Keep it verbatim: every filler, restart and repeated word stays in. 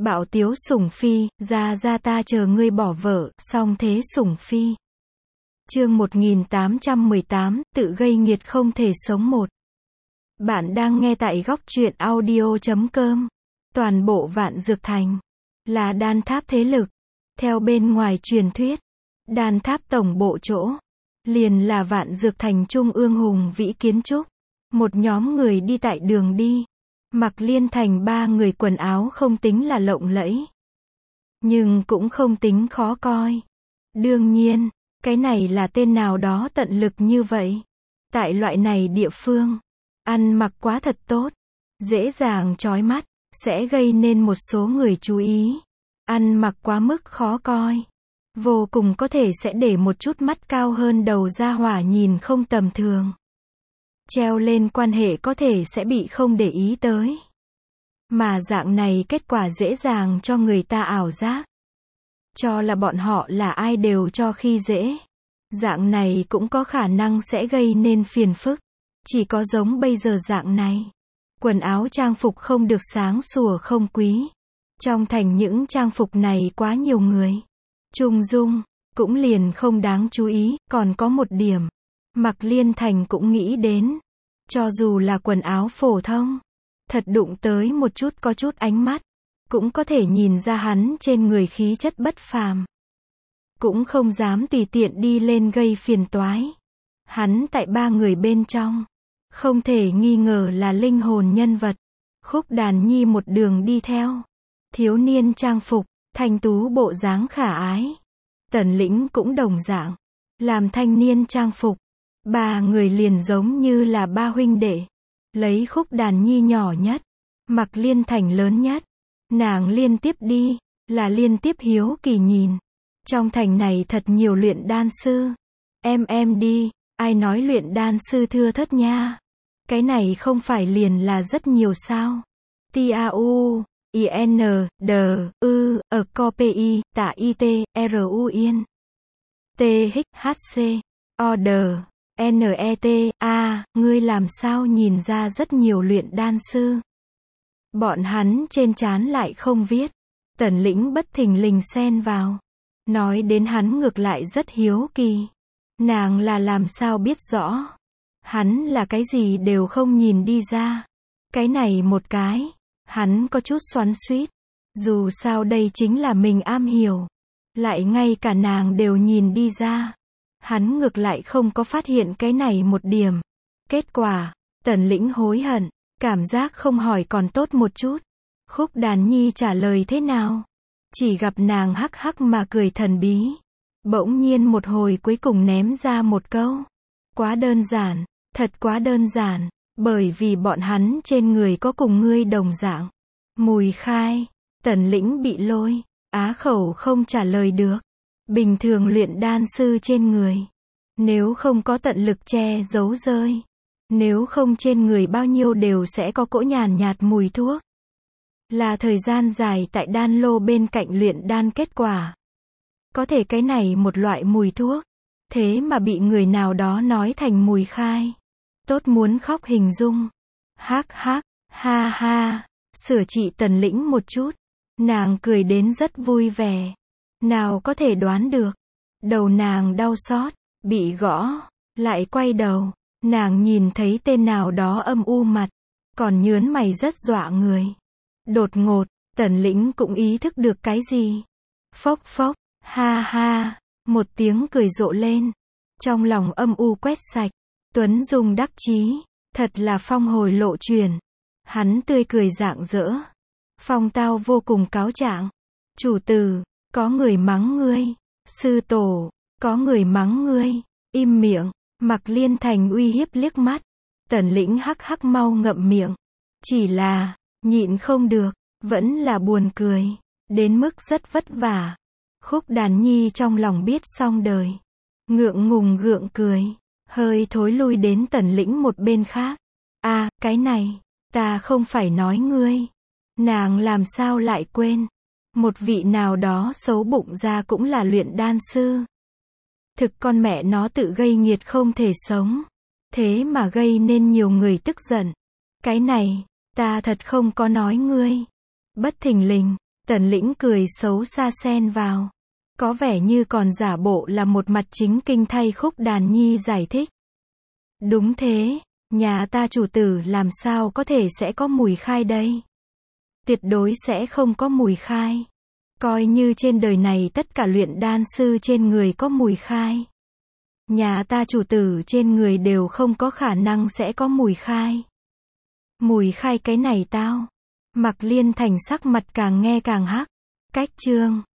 Bạo tiếu sủng phi, ra ra ta chờ ngươi bỏ vợ, song thế sủng phi. Chương một nghìn tám trăm mười tám, tự gây nghiệt không thể sống một. Bạn đang nghe tại góc truyện audio chấm com. Toàn bộ Vạn Dược Thành là đan tháp thế lực. Theo bên ngoài truyền thuyết, đan tháp tổng bộ chỗ liền là Vạn Dược Thành trung ương hùng vĩ kiến trúc. Một nhóm người đi tại đường đi, mặc liên thành ba người quần áo không tính là lộng lẫy, nhưng cũng không tính khó coi. Đương nhiên, cái này là tên nào đó tận lực như vậy. Tại loại này địa phương, ăn mặc quá thật tốt, dễ dàng chói mắt, sẽ gây nên một số người chú ý. Ăn mặc quá mức khó coi, vô cùng có thể sẽ để một chút mắt cao hơn đầu ra hỏa nhìn không tầm thường. Treo lên quan hệ có thể sẽ bị không để ý tới. Mà dạng này kết quả dễ dàng cho người ta ảo giác, cho là bọn họ là ai đều cho khi dễ. Dạng này cũng có khả năng sẽ gây nên phiền phức. Chỉ có giống bây giờ dạng này, quần áo trang phục không được sáng sủa không quý. Trong thành những trang phục này quá nhiều người trung dung, cũng liền không đáng chú ý. Còn có một điểm, Mặc Liên Thành cũng nghĩ đến, cho dù là quần áo phổ thông, thật đụng tới một chút có chút ánh mắt, cũng có thể nhìn ra hắn trên người khí chất bất phàm. Cũng không dám tùy tiện đi lên gây phiền toái. Hắn tại ba người bên trong, không thể nghi ngờ là linh hồn nhân vật. Khúc Đàn Nhi một đường đi theo, thiếu niên trang phục, thanh tú bộ dáng khả ái. Tần Lĩnh cũng đồng dạng, làm thanh niên trang phục. Ba người liền giống như là ba huynh đệ. Lấy Khúc Đàn Nhi nhỏ nhất, Mặc Liên Thành lớn nhất. Nàng liên tiếp đi, là liên tiếp hiếu kỳ nhìn. Trong thành này thật nhiều luyện đan sư. Em em đi, ai nói luyện đan sư thưa thớt nha. Cái này không phải liền là rất nhiều sao. T A U, I N, D, U, ở C P I, tạ I T, R U Yên. T H H C, O D, N E T, A, ngươi làm sao nhìn ra rất nhiều luyện đan sư. Bọn hắn trên trán lại không viết. Tần Lĩnh bất thình lình xen vào. Nói đến hắn ngược lại rất hiếu kỳ. Nàng là làm sao biết rõ. Hắn là cái gì đều không nhìn đi ra. Cái này một cái, hắn có chút xoắn xuýt. Dù sao đây chính là mình am hiểu. Lại ngay cả nàng đều nhìn đi ra. Hắn ngược lại không có phát hiện cái này một điểm. Kết quả, Tần Lĩnh hối hận. Cảm giác không hỏi còn tốt một chút. Khúc Đàn Nhi trả lời thế nào? Chỉ gặp nàng hắc hắc mà cười thần bí. Bỗng nhiên một hồi cuối cùng ném ra một câu. Quá đơn giản, thật quá đơn giản. Bởi vì bọn hắn trên người có cùng ngươi đồng dạng. Mùi khai. Tần Lĩnh bị lôi, á khẩu không trả lời được. Bình thường luyện đan sư trên người, nếu không có tận lực che giấu rơi, nếu không trên người bao nhiêu đều sẽ có cỗ nhàn nhạt mùi thuốc. Là thời gian dài tại đan lô bên cạnh luyện đan kết quả. Có thể cái này một loại mùi thuốc, thế mà bị người nào đó nói thành mùi khai. Tốt muốn khóc hình dung. Hắc hắc, ha ha, sửa trị Tần Lĩnh một chút. Nàng cười đến rất vui vẻ. Nào có thể đoán được. Đầu nàng đau xót, bị gõ, lại quay đầu. Nàng nhìn thấy tên nào đó âm u mặt, còn nhớn mày rất dọa người. Đột ngột, Tần Lĩnh cũng ý thức được cái gì. Phốc phốc, ha ha, một tiếng cười rộ lên. Trong lòng âm u quét sạch. Tuấn Dung đắc chí, thật là phong hồi lộ truyền. Hắn tươi cười rạng rỡ. Phong tao vô cùng cáo trạng. Chủ tử, có người mắng ngươi. Sư tổ, có người mắng ngươi. Im miệng. Mặc Liên Thành uy hiếp liếc mắt. Tần Lĩnh hắc hắc mau ngậm miệng. Chỉ là, nhịn không được, vẫn là buồn cười. Đến mức rất vất vả. Khúc Đàn Nhi trong lòng biết xong đời. Ngượng ngùng gượng cười. Hơi thối lui đến Tần Lĩnh một bên khác. À, cái này, ta không phải nói ngươi. Nàng làm sao lại quên. Một vị nào đó xấu bụng ra cũng là luyện đan sư. Thực con mẹ nó tự gây nghiệt không thể sống. Thế mà gây nên nhiều người tức giận. Cái này, ta thật không có nói ngươi. Bất thình lình, Tần Lĩnh cười xấu xa xen vào. Có vẻ như còn giả bộ là một mặt chính kinh thay Khúc Đàn Nhi giải thích. Đúng thế, nhà ta chủ tử làm sao có thể sẽ có mùi khai đây? Tuyệt đối sẽ không có mùi khai. Coi như trên đời này tất cả luyện đan sư trên người có mùi khai. Nhà ta chủ tử trên người đều không có khả năng sẽ có mùi khai. Mùi khai cái này tao. Mạc Liên Thành sắc mặt càng nghe càng hắc. Cách chương